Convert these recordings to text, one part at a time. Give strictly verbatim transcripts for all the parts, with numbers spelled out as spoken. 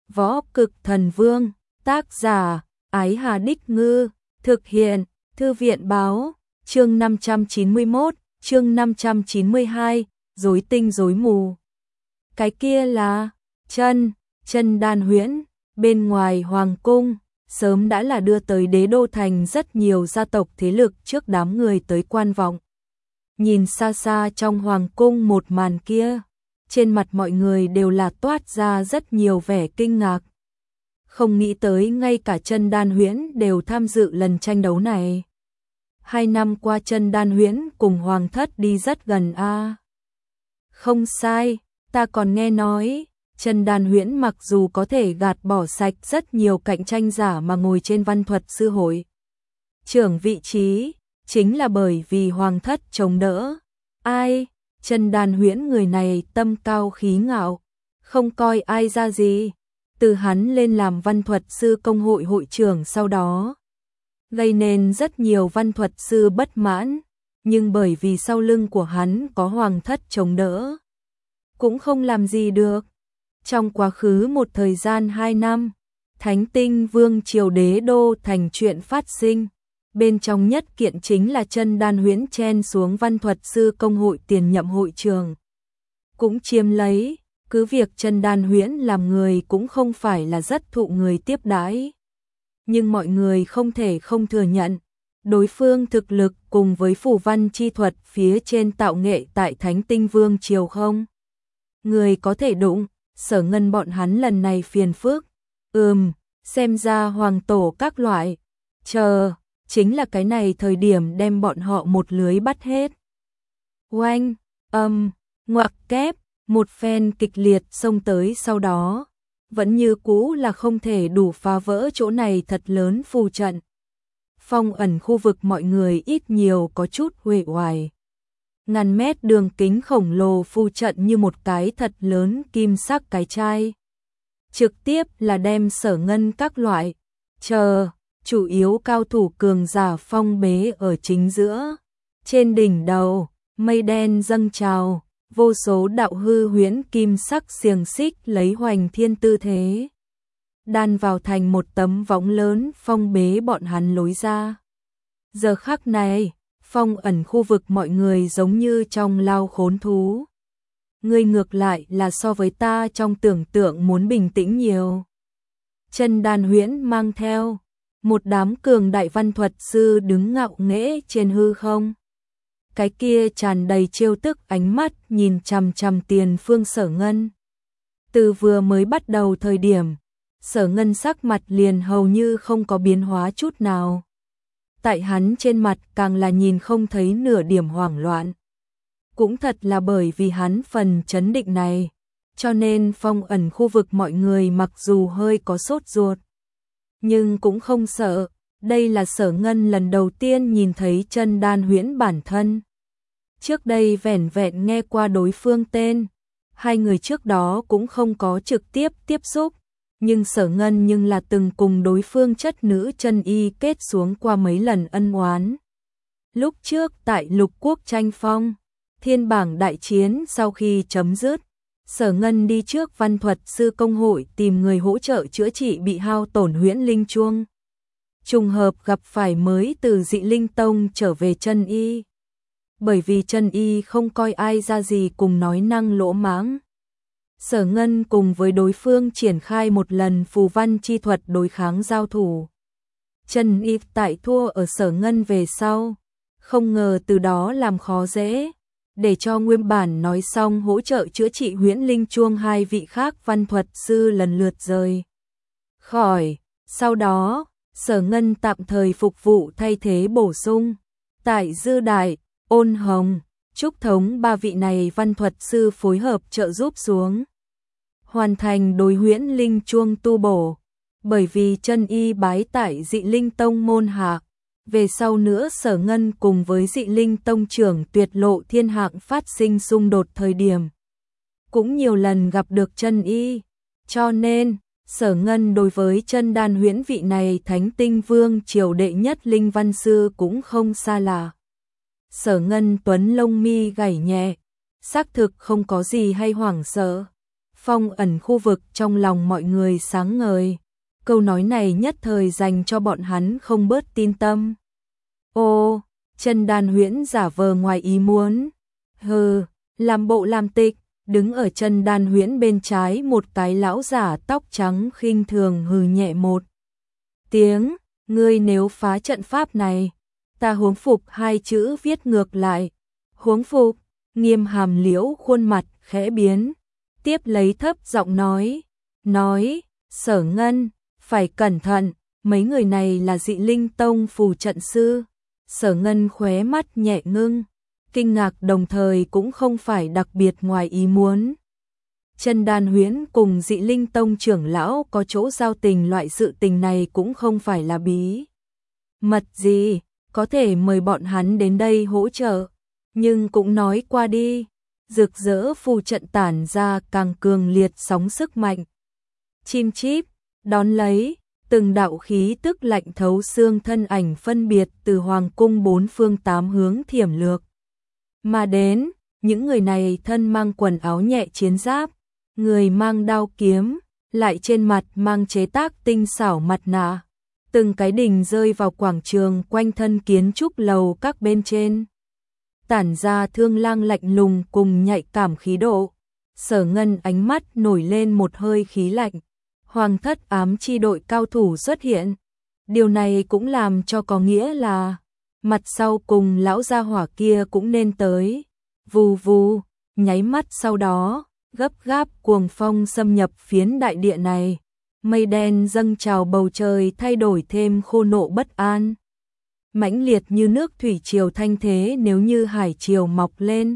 Võ Cực Thần Vương, tác giả, Ái Hà Đích Ngư, thực hiện, Thư viện Báo, chương năm trăm chín mươi mốt, chương năm trăm chín mươi hai, rối tinh rối mù. Cái kia là, chân, chân Đan Huyễn, bên ngoài Hoàng Cung, sớm đã là đưa tới đế đô thành rất nhiều gia tộc thế lực trước đám người tới quan vọng. Nhìn xa xa trong Hoàng Cung một màn kia, trên mặt mọi người đều là toát ra rất nhiều vẻ kinh ngạc. Không nghĩ tới ngay cả chân Đan Huyễn đều tham dự lần tranh đấu này. Hai năm qua chân Đan Huyễn cùng Hoàng thất đi rất gần a. À. Không sai, ta còn nghe nói, chân Đan Huyễn mặc dù có thể gạt bỏ sạch rất nhiều cạnh tranh giả mà ngồi trên văn thuật sư hội trưởng vị trí, chính là bởi vì Hoàng thất chống đỡ. Ai, chân Đan Huyễn người này tâm cao khí ngạo, không coi ai ra gì. Từ hắn lên làm văn thuật sư công hội hội trưởng sau đó, gây nên rất nhiều văn thuật sư bất mãn, nhưng bởi vì sau lưng của hắn có Hoàng thất chống đỡ, cũng không làm gì được. Trong quá khứ một thời gian hai năm, Thánh Tinh Vương triều đế đô thành chuyện phát sinh, bên trong nhất kiện chính là chân Đan Huyễn chen xuống văn thuật sư công hội tiền nhậm hội trưởng, cũng chiếm lấy. Cứ việc chân Đan Huyễn làm người cũng không phải là rất thụ người tiếp đãi, nhưng mọi người không thể không thừa nhận, đối phương thực lực cùng với phù văn chi thuật phía trên tạo nghệ tại Thánh Tinh Vương triều không người có thể đụng. Sở Ngân bọn hắn lần này phiền phức, ừm, xem ra hoàng tổ các loại, chờ, chính là cái này thời điểm đem bọn họ một lưới bắt hết. Oanh, âm, ngoặc kép. Một phen kịch liệt xông tới sau đó, vẫn như cũ là không thể đủ phá vỡ chỗ này thật lớn phù trận. Phong ẩn khu vực mọi người ít nhiều có chút uể oải. Ngàn mét đường kính khổng lồ phù trận như một cái thật lớn kim sắc cái chai. Trực tiếp là đem Sở Ngân các loại, chờ, chủ yếu cao thủ cường giả phong bế ở chính giữa. Trên đỉnh đầu, mây đen dâng trào. Vô số đạo hư huyễn kim sắc xiềng xích lấy hoành thiên tư thế, đan vào thành một tấm võng lớn phong bế bọn hắn lối ra. Giờ khắc này, phong ẩn khu vực mọi người giống như trong lao khốn thú. Ngươi ngược lại là so với ta trong tưởng tượng muốn bình tĩnh nhiều. Chân Đan Huyễn mang theo một đám cường đại văn thuật sư đứng ngạo nghễ trên hư không. Cái kia tràn đầy trêu tức ánh mắt nhìn chằm chằm tiền phương Sở Ngân. Từ vừa mới bắt đầu thời điểm, Sở Ngân sắc mặt liền hầu như không có biến hóa chút nào. Tại hắn trên mặt càng là nhìn không thấy nửa điểm hoảng loạn. Cũng thật là bởi vì hắn phần chấn định này, cho nên phong ẩn khu vực mọi người mặc dù hơi có sốt ruột, nhưng cũng không sợ. Đây là Sở Ngân lần đầu tiên nhìn thấy chân Đan Huyễn bản thân. Trước đây vẻn vẹn nghe qua đối phương tên, hai người trước đó cũng không có trực tiếp tiếp xúc, nhưng Sở Ngân nhưng là từng cùng đối phương chất nữ chân y kết xuống qua mấy lần ân oán. Lúc trước tại Lục Quốc tranh phong, thiên bảng đại chiến sau khi chấm dứt, Sở Ngân đi trước văn thuật sư công hội tìm người hỗ trợ chữa trị bị hao tổn huyễn linh chuông. Trùng hợp gặp phải mới từ Dị Linh Tông trở về chân y. Bởi vì chân y không coi ai ra gì cùng nói năng lỗ mãng. Sở Ngân cùng với đối phương triển khai một lần phù văn chi thuật đối kháng giao thủ. Chân y tại thua ở Sở Ngân về sau, không ngờ từ đó làm khó dễ, để cho nguyên bản nói xong hỗ trợ chữa trị huyễn linh chuông hai vị khác văn thuật sư lần lượt rời khỏi. Sau đó, Sở Ngân tạm thời phục vụ thay thế bổ sung. Tại Dư Đại, Ôn Hồng, Trúc Thống ba vị này văn thuật sư phối hợp trợ giúp xuống, hoàn thành đối huyễn linh chuông tu bổ. Bởi vì chân y bái tại Dị Linh Tông môn hạ, về sau nữa Sở Ngân cùng với Dị Linh Tông trưởng Tuyệt Lộ Thiên Hạng phát sinh xung đột thời điểm, cũng nhiều lần gặp được chân y, cho nên Sở Ngân đối với chân Đan Huyễn vị này Thánh Tinh Vương triều đệ nhất linh văn sư cũng không xa lạ. Sở Ngân tuấn lông mi gảy nhẹ, xác thực không có gì hay hoảng sợ. phong ẩn khu vực trong lòng mọi người sáng ngời. Câu nói này nhất thời dành cho bọn hắn không bớt tin tâm. Ô, Chân Đan Huyễn giả vờ ngoài ý muốn. Hừ, làm bộ làm tịch, đứng ở Chân Đan Huyễn bên trái một cái lão giả tóc trắng khinh thường hừ nhẹ một tiếng, ngươi nếu phá trận pháp này, ta huống phục hai chữ viết ngược lại. Huống phục, Nghiêm Hàm Liễu khuôn mặt khẽ biến, tiếp lấy thấp giọng nói, nói, Sở Ngân, phải cẩn thận, mấy người này là Dị Linh Tông phù trận sư. Sở Ngân khóe mắt nhẹ ngưng, kinh ngạc đồng thời cũng không phải đặc biệt ngoài ý muốn. Chân Đan Huyễn cùng Dị Linh Tông trưởng lão có chỗ giao tình, loại sự tình này cũng không phải là bí mật gì, có thể mời bọn hắn đến đây hỗ trợ, nhưng cũng nói qua đi, rực rỡ phù trận tản ra càng cường liệt sóng sức mạnh. Chim chip, đón lấy, từng đạo khí tức lạnh thấu xương thân ảnh phân biệt từ hoàng cung bốn phương tám hướng thiểm lược mà đến, những người này thân mang quần áo nhẹ chiến giáp, người mang đao kiếm, lại trên mặt mang chế tác tinh xảo mặt nạ. Từng cái đình rơi vào quảng trường quanh thân kiến trúc lầu các bên trên, tản ra thương lang lạnh lùng cùng nhạy cảm khí độ. Sở Ngân ánh mắt nổi lên một hơi khí lạnh. Hoàng thất ám chi đội cao thủ xuất hiện. Điều này cũng làm cho có nghĩa là mặt sau cùng lão gia hỏa kia cũng nên tới. Vù vù, nháy mắt sau đó, gấp gáp cuồng phong xâm nhập phiến đại địa này. Mây đen dâng trào bầu trời thay đổi thêm khô nộ bất an. Mãnh liệt như nước thủy triều thanh thế nếu như hải triều mọc lên.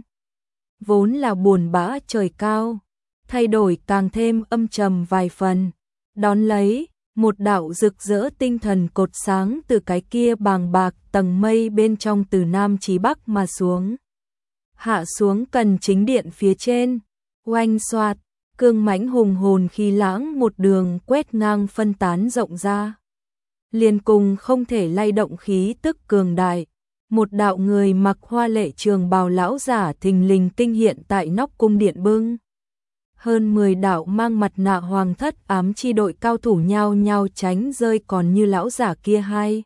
Vốn là buồn bã trời cao, thay đổi càng thêm âm trầm vài phần. Đón lấy, một đạo rực rỡ tinh thần cột sáng từ cái kia bàng bạc tầng mây bên trong từ nam chí bắc mà xuống. Hạ xuống cần chính điện phía trên, oanh xoạt, cương mãnh hùng hồn khí lãng một đường quét ngang phân tán rộng ra. Liền cùng không thể lay động khí tức cường đại, một đạo người mặc hoa lệ trường bào lão giả thình lình kinh hiện tại nóc cung điện bưng. Hơn mười đạo mang mặt nạ hoàng thất ám chi đội cao thủ nhao nhao tránh rơi, còn như lão giả kia hai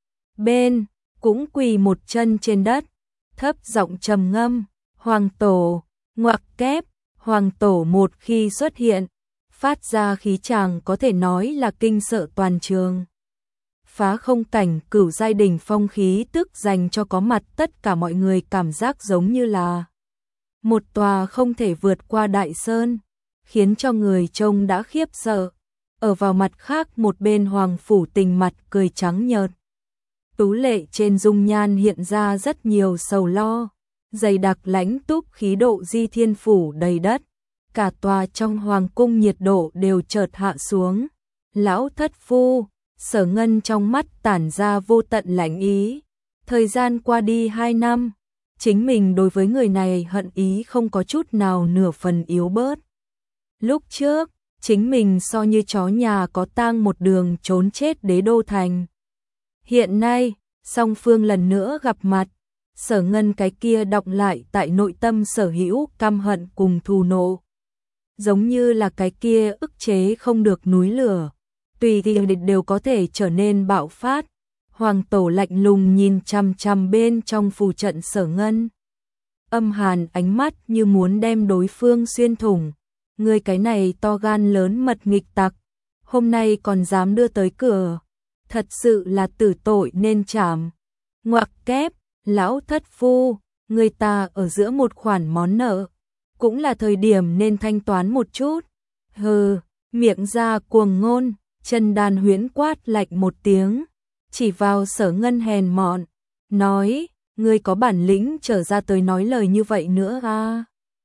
bên cũng quỳ một chân trên đất, thấp giọng trầm ngâm, hoàng tổ, ngoặc kép, hoàng tổ một khi xuất hiện, phát ra khí tràng có thể nói là kinh sợ toàn trường. Phá không cảnh cửu giai đỉnh phong khí tức dành cho có mặt tất cả mọi người cảm giác giống như là một tòa không thể vượt qua đại sơn, khiến cho người trông đã khiếp sợ. Ở vào mặt khác một bên hoàng phủ Tình mặt cười trắng nhợt, tú lệ trên dung nhan hiện ra rất nhiều sầu lo, dày đặc lãnh túc khí độ di thiên phủ đầy đất, cả tòa trong hoàng cung nhiệt độ đều chợt hạ xuống. Lão thất phu, Sở Ngân trong mắt tản ra vô tận lãnh ý. Thời gian qua đi hai năm, chính mình đối với người này hận ý không có chút nào nửa phần yếu bớt. Lúc trước, chính mình so như chó nhà có tang một đường trốn chết đế đô thành. Hiện nay, song phương lần nữa gặp mặt, Sở Ngân cái kia đọng lại tại nội tâm sở hữu căm hận cùng thù nộ. Giống như là cái kia ức chế không được núi lửa, tùy thì địch đều có thể trở nên bạo phát. Hoàng tổ lạnh lùng nhìn chằm chằm bên trong phù trận Sở Ngân. Âm hàn ánh mắt như muốn đem đối phương xuyên thủng. Người cái này to gan lớn mật nghịch tặc, hôm nay còn dám đưa tới cửa, thật sự là tử tội nên trảm. Ngoặc kép, lão thất phu, người ta ở giữa một khoản món nợ, cũng là thời điểm nên thanh toán một chút. Hừ, miệng ra cuồng ngôn, Chân Đan Huyễn quát lạnh một tiếng, chỉ vào Sở Ngân hèn mọn, nói, ngươi có bản lĩnh trở ra tới nói lời như vậy nữa à?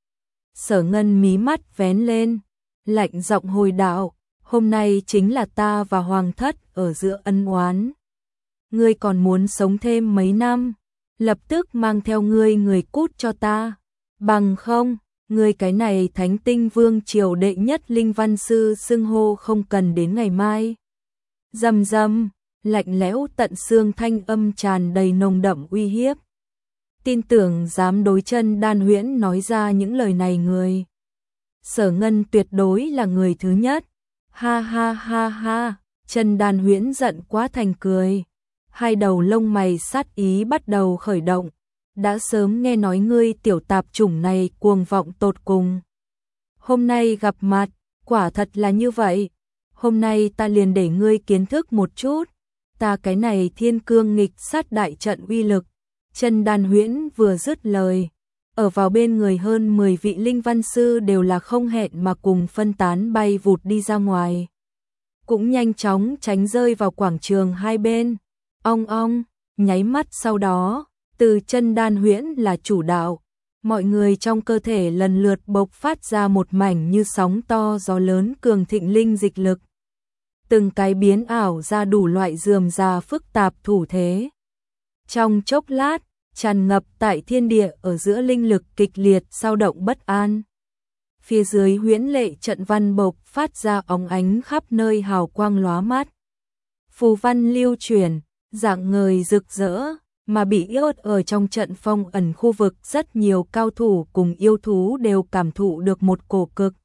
Sở Ngân mí mắt vén lên, lạnh giọng hồi đạo, hôm nay chính là ta và hoàng thất ở giữa ân oán. Ngươi còn muốn sống thêm mấy năm, lập tức mang theo ngươi người cút cho ta, bằng không, ngươi cái này Thánh Tinh Vương triều đệ nhất linh văn sư xưng hô không cần đến ngày mai. Rầm rầm, lạnh lẽo tận xương thanh âm tràn đầy nồng đậm uy hiếp. Tin tưởng dám đối Chân Đan Huyễn nói ra những lời này người. Sở Ngân tuyệt đối là người thứ nhất. Ha ha ha ha, Chân Đan Huyễn giận quá thành cười. Hai đầu lông mày sát ý bắt đầu khởi động. Đã sớm nghe nói ngươi tiểu tạp chủng này cuồng vọng tột cùng. Hôm nay gặp mặt, quả thật là như vậy. Hôm nay ta liền để ngươi kiến thức một chút. Ta cái này thiên cương nghịch sát đại trận uy lực. Chân Đan Huyễn vừa dứt lời. Ở vào bên người hơn mười vị linh văn sư đều là không hẹn mà cùng phân tán bay vụt đi ra ngoài. Cũng nhanh chóng tránh rơi vào quảng trường hai bên. Ong ong, nháy mắt sau đó, từ Chân Đan Huyễn là chủ đạo. Mọi người trong cơ thể lần lượt bộc phát ra một mảnh như sóng to gió lớn cường thịnh linh dịch lực. Từng cái biến ảo ra đủ loại rườm rà phức tạp thủ thế. Trong chốc lát, tràn ngập tại thiên địa ở giữa linh lực kịch liệt dao động bất an. Phía dưới huyễn lệ trận văn bộc phát ra óng ánh khắp nơi hào quang lóa mắt. Phù văn lưu chuyển, dạng ngời rực rỡ, mà bị yốt ở trong trận phong ẩn khu vực rất nhiều cao thủ cùng yêu thú đều cảm thụ được một cổ cực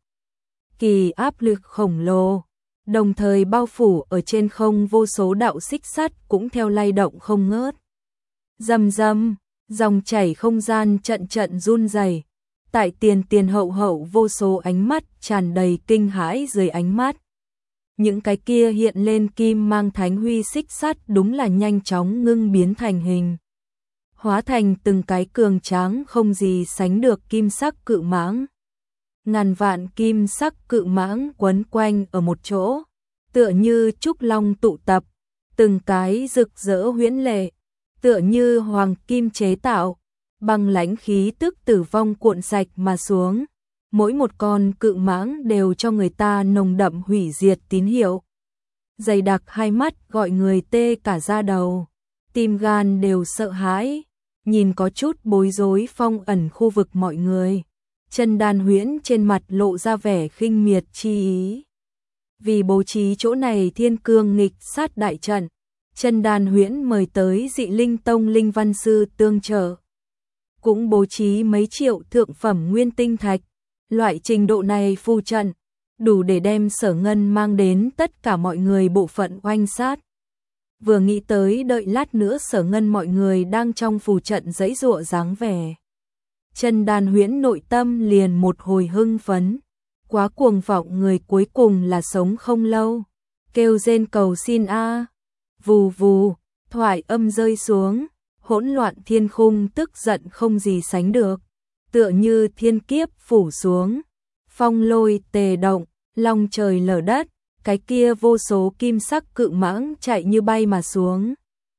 kỳ áp lực khổng lồ. Đồng thời bao phủ ở trên không vô số đạo xích sắt cũng theo lay động không ngớt. Rầm rầm, dòng chảy không gian trận trận run rẩy. Tại tiền tiền hậu hậu vô số ánh mắt tràn đầy kinh hãi dưới ánh mắt. Những cái kia hiện lên kim mang thánh huy xích sắt đúng là nhanh chóng ngưng biến thành hình. Hóa thành từng cái cường tráng không gì sánh được kim sắc cự mãng. Ngàn vạn kim sắc cự mãng quấn quanh ở một chỗ, tựa như trúc long tụ tập, từng cái rực rỡ huyễn lệ, tựa như hoàng kim chế tạo, băng lãnh khí tức tử vong cuộn sạch mà xuống. Mỗi một con cự mãng đều cho người ta nồng đậm hủy diệt tín hiệu. Dày đặc hai mắt gọi người tê cả da đầu, tim gan đều sợ hãi, nhìn có chút bối rối phong ẩn khu vực mọi người. Chân Đan Huyễn trên mặt lộ ra vẻ khinh miệt chi ý. Vì bố trí chỗ này thiên cương nghịch sát đại trận, Chân Đan Huyễn mời tới dị linh tông linh văn sư tương trợ. Cũng bố trí mấy triệu thượng phẩm nguyên tinh thạch. Loại trình độ này phù trận, đủ để đem Sở Ngân mang đến tất cả mọi người bộ phận oanh sát. Vừa nghĩ tới đợi lát nữa Sở Ngân mọi người đang trong phù trận giãy giụa dáng vẻ. Chân Đan Huyễn nội tâm liền một hồi hưng phấn. Quá cuồng vọng người cuối cùng là sống không lâu. Kêu rên cầu xin a. Vù vù, thoại âm rơi xuống, hỗn loạn thiên khung tức giận không gì sánh được. Tựa như thiên kiếp phủ xuống, phong lôi tề động, long trời lở đất, cái kia vô số kim sắc cự mãng chạy như bay mà xuống.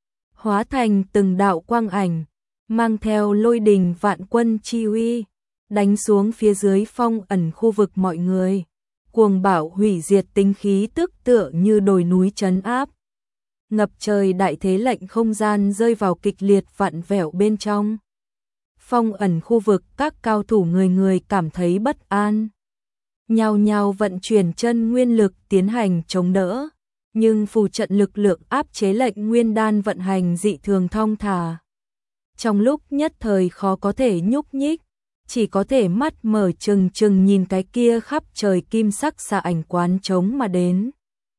Hóa thành từng đạo quang ảnh, mang theo lôi đình vạn quân chi uy, đánh xuống phía dưới phong ẩn khu vực mọi người. Cuồng bạo hủy diệt tinh khí tức tựa như đồi núi trấn áp. Ngập trời đại thế lệnh không gian rơi vào kịch liệt vặn vẹo bên trong. Phong ẩn khu vực các cao thủ người người cảm thấy bất an. Nhao nhao vận chuyển chân nguyên lực tiến hành chống đỡ. Nhưng phù trận lực lượng áp chế lệnh nguyên đan vận hành dị thường thong thả. Trong lúc nhất thời khó có thể nhúc nhích, chỉ có thể mắt mở trừng trừng nhìn cái kia khắp trời kim sắc xạ ảnh quán trống mà đến.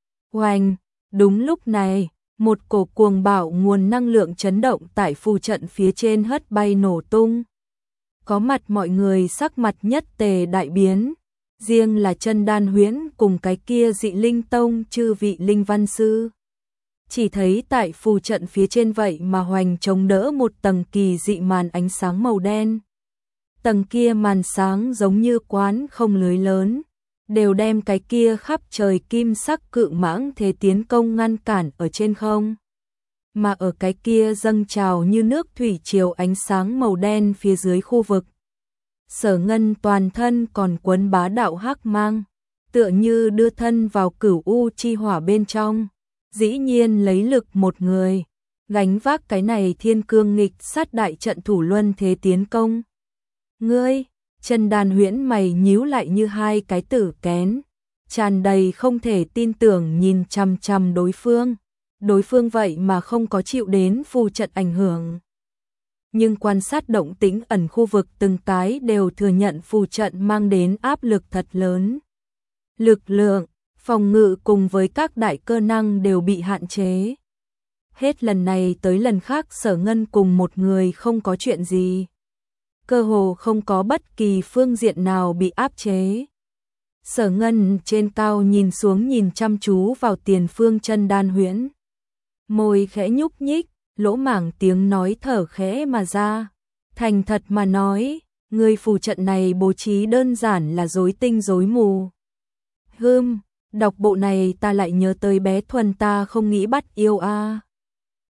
Oanh, đúng lúc này, một cổ cuồng bạo nguồn năng lượng chấn động tại phù trận phía trên hất bay nổ tung. Có mặt mọi người sắc mặt nhất tề đại biến, riêng là Chân Đan Huyễn cùng cái kia dị linh tông chư vị linh văn sư. Chỉ thấy tại phù trận phía trên vậy mà hoành chống đỡ một tầng kỳ dị màn ánh sáng màu đen. Tầng kia màn sáng giống như quán không lưới lớn, đều đem cái kia khắp trời kim sắc cự mãng thế tiến công ngăn cản ở trên không. Mà ở cái kia dâng trào như nước thủy triều ánh sáng màu đen phía dưới khu vực. Sở Ngân toàn thân còn quấn bá đạo hắc mang, tựa như đưa thân vào cửu u chi hỏa bên trong, dĩ nhiên lấy lực một người, gánh vác cái này thiên cương nghịch sát đại trận thủ luân thế tiến công. Ngươi, Chân Đan Huyễn mày nhíu lại như hai cái tử kén, tràn đầy không thể tin tưởng nhìn chằm chằm đối phương. Đối phương vậy mà không có chịu đến phù trận ảnh hưởng. nhưng quan sát động tĩnh ẩn khu vực từng cái đều thừa nhận phù trận mang đến áp lực thật lớn. Lực lượng, phòng ngự cùng với các đại cơ năng đều bị hạn chế. Hết lần này tới lần khác Sở Ngân cùng một người không có chuyện gì. Cơ hồ không có bất kỳ phương diện nào bị áp chế. Sở Ngân trên cao nhìn xuống nhìn chăm chú vào Tiền Phương Chân Đan huyễn. Môi khẽ nhúc nhích, lỗ mảng tiếng nói thở khẽ mà ra. Thành thật mà nói, người phù trận này bố trí đơn giản là rối tinh rối mù. Hừm, đọc bộ này ta lại nhớ tới bé Thuần ta không nghĩ bắt yêu a.